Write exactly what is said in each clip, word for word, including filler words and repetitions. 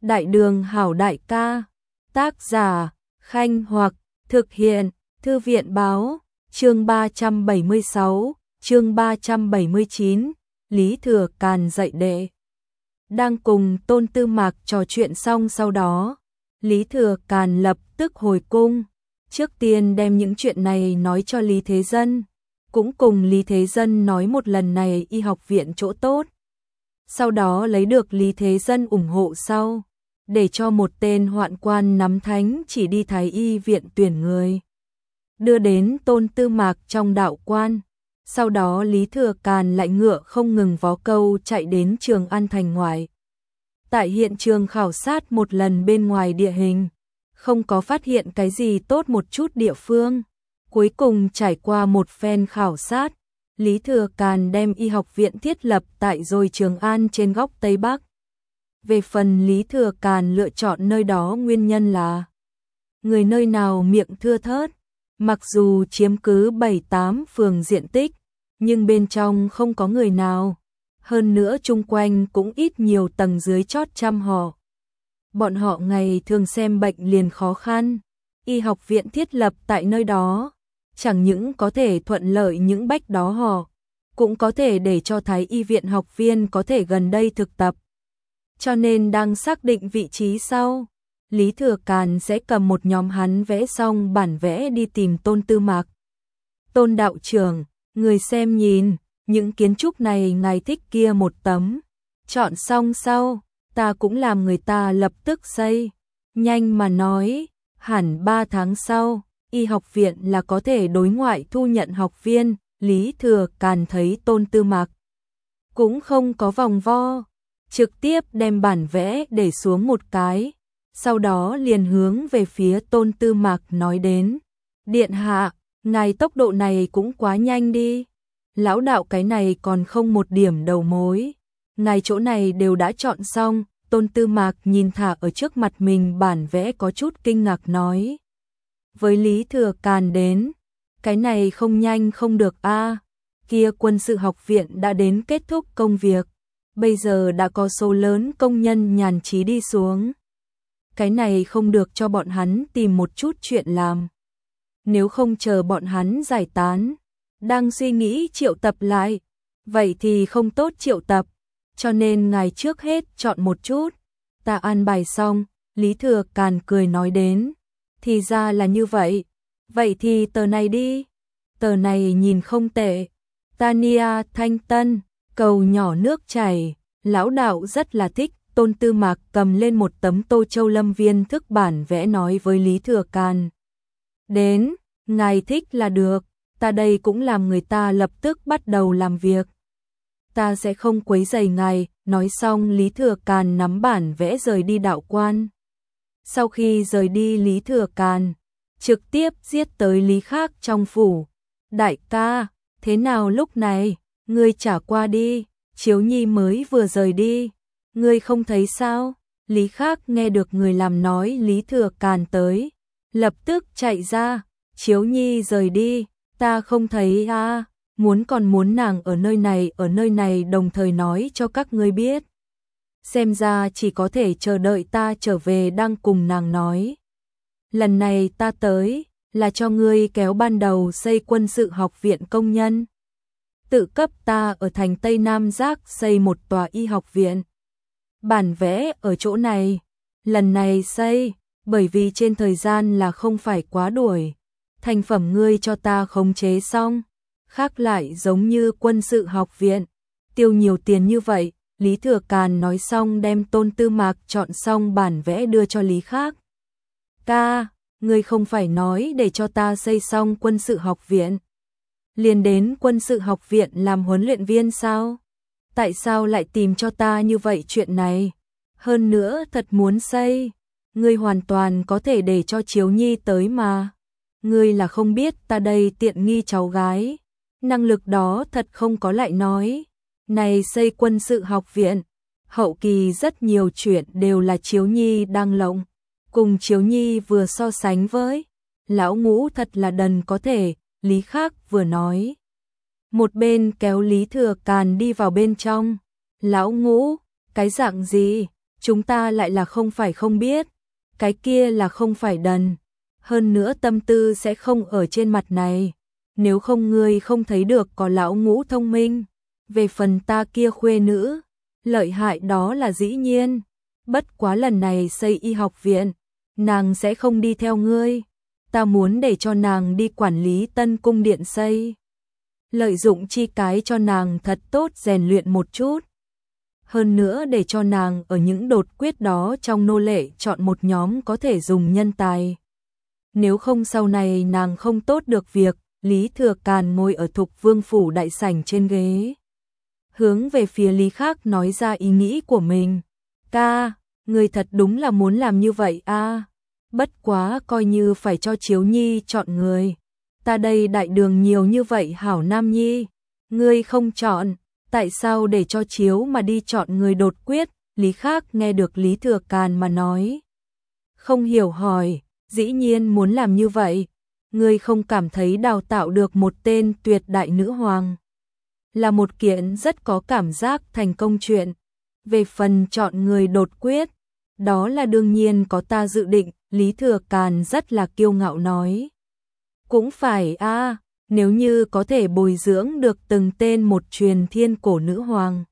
Đại đường hảo đại ca, tác giả, Khanh Hoặc, thực hiện, Thư viện báo, chương ba trăm bảy mươi sáu, chương ba trăm bảy mươi chín, Lý Thừa Càn dạy đệ. Đang cùng Tôn Tư Mạc trò chuyện xong sau đó, Lý Thừa Càn lập tức hồi cung, trước tiên đem những chuyện này nói cho Lý Thế Dân, cũng cùng Lý Thế Dân nói một lần này y học viện chỗ tốt. Sau đó lấy được Lý Thế Dân ủng hộ sau, để cho một tên hoạn quan nắm thánh chỉ đi Thái Y viện tuyển người, đưa đến Tôn Tư Mạc trong đạo quan. Sau đó Lý Thừa Càn lại ngựa không ngừng vó câu chạy đến Trường An thành ngoài. Tại hiện trường khảo sát một lần bên ngoài địa hình, không có phát hiện cái gì tốt một chút địa phương. Cuối cùng trải qua một phen khảo sát, Lý Thừa Càn đem y học viện thiết lập tại rồi Trường An trên góc Tây Bắc. Về phần Lý Thừa Càn lựa chọn nơi đó nguyên nhân là người nơi nào miệng thưa thớt, mặc dù chiếm cứ bảy tám phường diện tích, nhưng bên trong không có người nào, hơn nữa chung quanh cũng ít nhiều tầng dưới chót chăm họ. Bọn họ ngày thường xem bệnh liền khó khăn, y học viện thiết lập tại nơi đó, chẳng những có thể thuận lợi những bách đó họ, cũng có thể để cho Thái Y viện học viên có thể gần đây thực tập. Cho nên đang xác định vị trí sau, Lý Thừa Càn sẽ cầm một nhóm hắn vẽ xong bản vẽ đi tìm Tôn Tư Mạc. Tôn đạo trưởng, người xem nhìn, những kiến trúc này ngài thích kia một tấm. Chọn xong sau, ta cũng làm người ta lập tức xây. Nhanh mà nói, hẳn ba tháng sau, y học viện là có thể đối ngoại thu nhận học viên. Lý Thừa Càn thấy Tôn Tư Mạc cũng không có vòng vo, trực tiếp đem bản vẽ để xuống một cái, sau đó liền hướng về phía Tôn Tư Mạc nói đến. Điện hạ, ngài tốc độ này cũng quá nhanh đi. Lão đạo cái này còn không một điểm đầu mối. Ngài chỗ này đều đã chọn xong. Tôn Tư Mạc nhìn thả ở trước mặt mình bản vẽ có chút kinh ngạc nói với Lý Thừa Càn đến, cái này không nhanh không được a. Kia quân sự học viện đã đến kết thúc công việc, bây giờ đã có số lớn công nhân nhàn trí đi xuống. Cái này không được cho bọn hắn tìm một chút chuyện làm. Nếu không chờ bọn hắn giải tán, đang suy nghĩ triệu tập lại, vậy thì không tốt triệu tập, cho nên ngài trước hết chọn một chút. Ta an bài xong, Lý Thừa Càn cười nói đến, thì ra là như vậy, vậy thì tờ này đi. Tờ này nhìn không tệ. Tania Thanh Tân, cầu nhỏ nước chảy, lão đạo rất là thích. Tôn Tư Mạc cầm lên một tấm Tô Châu Lâm viên thức bản vẽ nói với Lý Thừa Càn. Đến, ngài thích là được, ta đây cũng làm người ta lập tức bắt đầu làm việc. Ta sẽ không quấy rầy ngài. Nói xong Lý Thừa Càn nắm bản vẽ rời đi đạo quan. Sau khi rời đi Lý Thừa Càn trực tiếp giết tới Lý Khác trong phủ. Đại ca, thế nào lúc này, ngươi trả qua đi, Chiếu Nhi mới vừa rời đi, ngươi không thấy sao? Lý Khác nghe được người làm nói Lý Thừa Càn tới, lập tức chạy ra. Chiếu Nhi rời đi, ta không thấy a. À, muốn còn muốn nàng ở nơi này, ở nơi này đồng thời nói cho các ngươi biết. Xem ra chỉ có thể chờ đợi ta trở về đang cùng nàng nói. Lần này ta tới là cho ngươi kéo ban đầu xây quân sự học viện công nhân. Tự cấp ta ở thành Tây Nam Giác xây một tòa y học viện. Bản vẽ ở chỗ này, lần này xây, bởi vì trên thời gian là không phải quá đuổi. Thành phẩm ngươi cho ta khống chế xong, khác lại giống như quân sự học viện, tiêu nhiều tiền như vậy. Lý Thừa Càn nói xong đem Tôn Tư Mạc chọn xong bản vẽ đưa cho Lý Khác. Ca, ngươi không phải nói để cho ta xây xong quân sự học viện, liền đến quân sự học viện làm huấn luyện viên sao? Tại sao lại tìm cho ta như vậy chuyện này? Hơn nữa thật muốn xây, ngươi hoàn toàn có thể để cho Chiếu Nhi tới mà. Ngươi là không biết ta đây tiện nghi cháu gái, năng lực đó thật không có lại nói. Này xây quân sự học viện, hậu kỳ rất nhiều chuyện đều là Chiếu Nhi đang lộng, cùng Chiếu Nhi vừa so sánh với, lão ngũ thật là đần có thể. Lý Khác vừa nói, một bên kéo Lý Thừa Càn đi vào bên trong. Lão ngũ, cái dạng gì? chúng ta lại là không phải không biết, cái kia là không phải đần, hơn nữa tâm tư sẽ không ở trên mặt này, nếu không ngươi không thấy được có lão ngũ thông minh, về phần ta kia khuê nữ, lợi hại đó là dĩ nhiên, bất quá lần này xây y học viện, nàng sẽ không đi theo ngươi, ta muốn để cho nàng đi quản lý Tân cung điện xây. Lợi dụng chi cái cho nàng thật tốt rèn luyện một chút. Hơn nữa để cho nàng ở những đột quyết đó trong nô lệ chọn một nhóm có thể dùng nhân tài. Nếu không sau này nàng không tốt được việc, Lý Thừa Càn ngồi ở Thục Vương phủ đại sảnh trên ghế. Hướng về phía Lý Khác nói ra ý nghĩ của mình. Ca, người thật đúng là muốn làm như vậy a. À? Bất quá coi như phải cho Chiếu Nhi chọn người. Ta đây đại đường nhiều như vậy hảo nam nhi. Ngươi không chọn, tại sao để cho Chiếu mà đi chọn người đột quyết? Lý Khác nghe được Lý Thừa Càn mà nói. Không hiểu hỏi, dĩ nhiên muốn làm như vậy. Ngươi không cảm thấy đào tạo được một tên tuyệt đại nữ hoàng là một kiện rất có cảm giác thành công chuyện. Về phần chọn người đột quyết, đó là đương nhiên có ta dự định, Lý Thừa Càn rất là kiêu ngạo nói. Cũng phải a, à, nếu như có thể bồi dưỡng được từng tên một truyền thiên cổ nữ hoàng.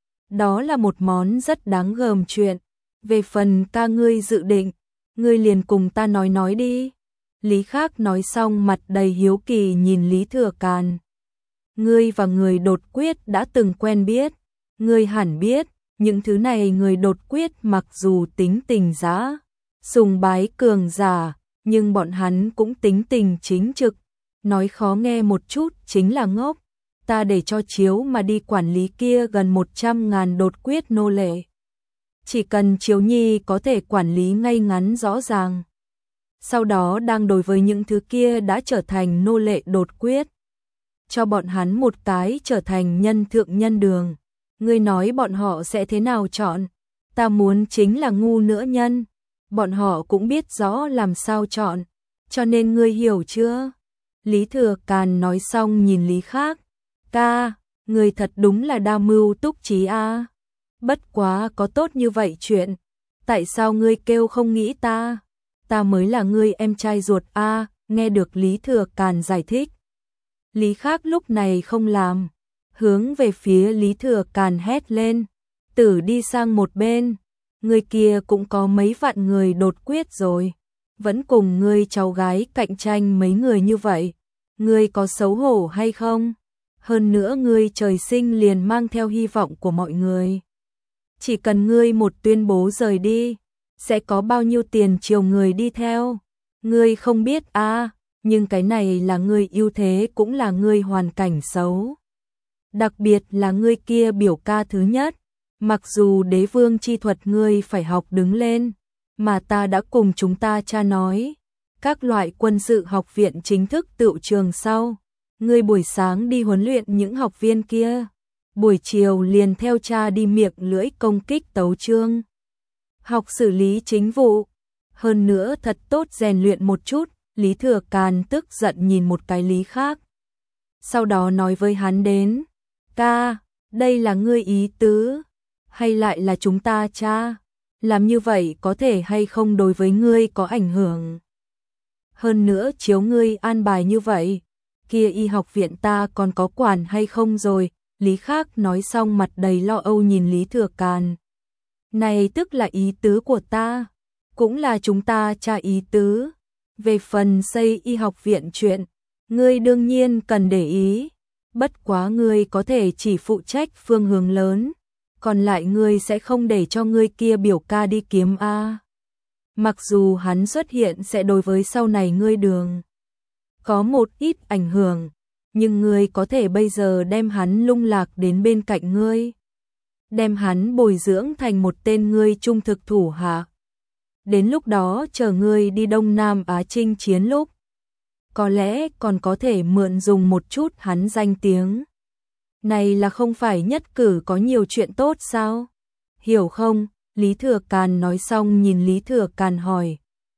Đó là một món rất đáng gờm chuyện. Về phần ca ngươi dự định, ngươi liền cùng ta nói nói đi. Lý Khác nói xong mặt đầy hiếu kỳ nhìn Lý Thừa Càn. Ngươi và người đột quyết đã từng quen biết, ngươi hẳn biết, những thứ này người đột quyết mặc dù tính tình dã, sùng bái cường giả, nhưng bọn hắn cũng tính tình chính trực, nói khó nghe một chút chính là ngốc. Ta để cho Chiếu mà đi quản lý kia gần một trăm ngàn đột quyết nô lệ. Chỉ cần Chiếu Nhi có thể quản lý ngay ngắn rõ ràng. Sau đó đang đối với những thứ kia đã trở thành nô lệ đột quyết. Cho bọn hắn một cái trở thành nhân thượng nhân đường. Ngươi nói bọn họ sẽ thế nào chọn? Ta muốn chính là ngu nữa nhân. Bọn họ cũng biết rõ làm sao chọn. Cho nên ngươi hiểu chưa? Lý Thừa Càn nói xong nhìn Lý Khác. Ca, ngươi thật đúng là đa mưu túc trí a. À. Bất quá có tốt như vậy chuyện. Tại sao ngươi kêu không nghĩ ta? Ta mới là ngươi em trai ruột a. À. Nghe được Lý Thừa Càn giải thích. Lý Khác lúc này không làm. Hướng về phía Lý Thừa Càn hét lên. Tử đi sang một bên. Người kia cũng có mấy vạn người đột quyết rồi. Vẫn cùng ngươi cháu gái cạnh tranh mấy người như vậy. Ngươi có xấu hổ hay không? Hơn nữa ngươi trời sinh liền mang theo hy vọng của mọi người. Chỉ cần ngươi một tuyên bố rời đi, sẽ có bao nhiêu tiền chiều người đi theo. Ngươi không biết à, nhưng cái này là ngươi ưu thế cũng là ngươi hoàn cảnh xấu. Đặc biệt là ngươi kia biểu ca thứ nhất. Mặc dù đế vương chi thuật ngươi phải học đứng lên, mà ta đã cùng chúng ta cha nói. Các loại quân sự học viện chính thức tựu trường sau. Ngươi buổi sáng đi huấn luyện những học viên kia. Buổi chiều liền theo cha đi miệng lưỡi công kích tấu chương. Học xử lý chính vụ. Hơn nữa thật tốt rèn luyện một chút. Lý Thừa Càn tức giận nhìn một cái Lý Khác. Sau đó nói với hắn đến. Ca, đây là ngươi ý tứ. Hay lại là chúng ta cha? Làm như vậy có thể hay không đối với ngươi có ảnh hưởng? Hơn nữa chiếu ngươi an bài như vậy. Kia y học viện ta còn có quản hay không rồi? Lý Khác nói xong mặt đầy lo âu nhìn Lý Thừa Càn. Này tức là ý tứ của ta. Cũng là chúng ta cha ý tứ. Về phần xây y học viện chuyện, ngươi đương nhiên cần để ý. Bất quá ngươi có thể chỉ phụ trách phương hướng lớn. Còn lại ngươi sẽ không để cho ngươi kia biểu ca đi kiếm A. Mặc dù hắn xuất hiện sẽ đối với sau này ngươi đường có một ít ảnh hưởng, nhưng ngươi có thể bây giờ đem hắn lung lạc đến bên cạnh ngươi. Đem hắn bồi dưỡng thành một tên ngươi trung thực thủ hạ. Đến lúc đó chờ ngươi đi Đông Nam Á chinh chiến lúc. Có lẽ còn có thể mượn dùng một chút hắn danh tiếng. Này là không phải nhất cử có nhiều chuyện tốt sao? Hiểu không? Lý Thừa Càn nói xong nhìn Lý Thừa Càn hỏi.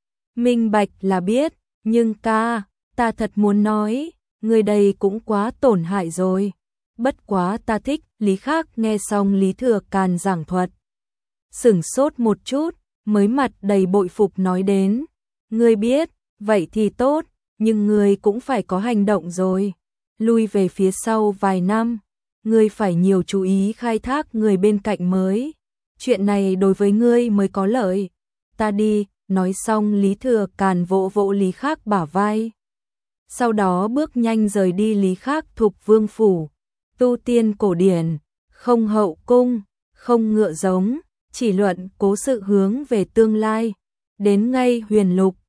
Minh bạch là biết, nhưng ca, ta thật muốn nói, người đây cũng quá tổn hại rồi. Bất quá ta thích, Lý Khác nghe xong Lý Thừa Càn giảng thuật. sửng sốt một chút, mới mặt đầy bội phục nói đến, ngươi biết, vậy thì tốt, nhưng ngươi cũng phải có hành động rồi. Lui về phía sau vài năm, ngươi phải nhiều chú ý khai thác người bên cạnh mới. Chuyện này đối với ngươi mới có lợi. Ta đi, nói xong Lý Thừa Càn vỗ vỗ Lý Khắc bả vai. Sau đó bước nhanh rời đi. Lý Khắc thục vương phủ, tu tiên cổ điển, không hậu cung, không ngựa giống, chỉ luận cố sự hướng về tương lai. Đến ngay Huyền Lục,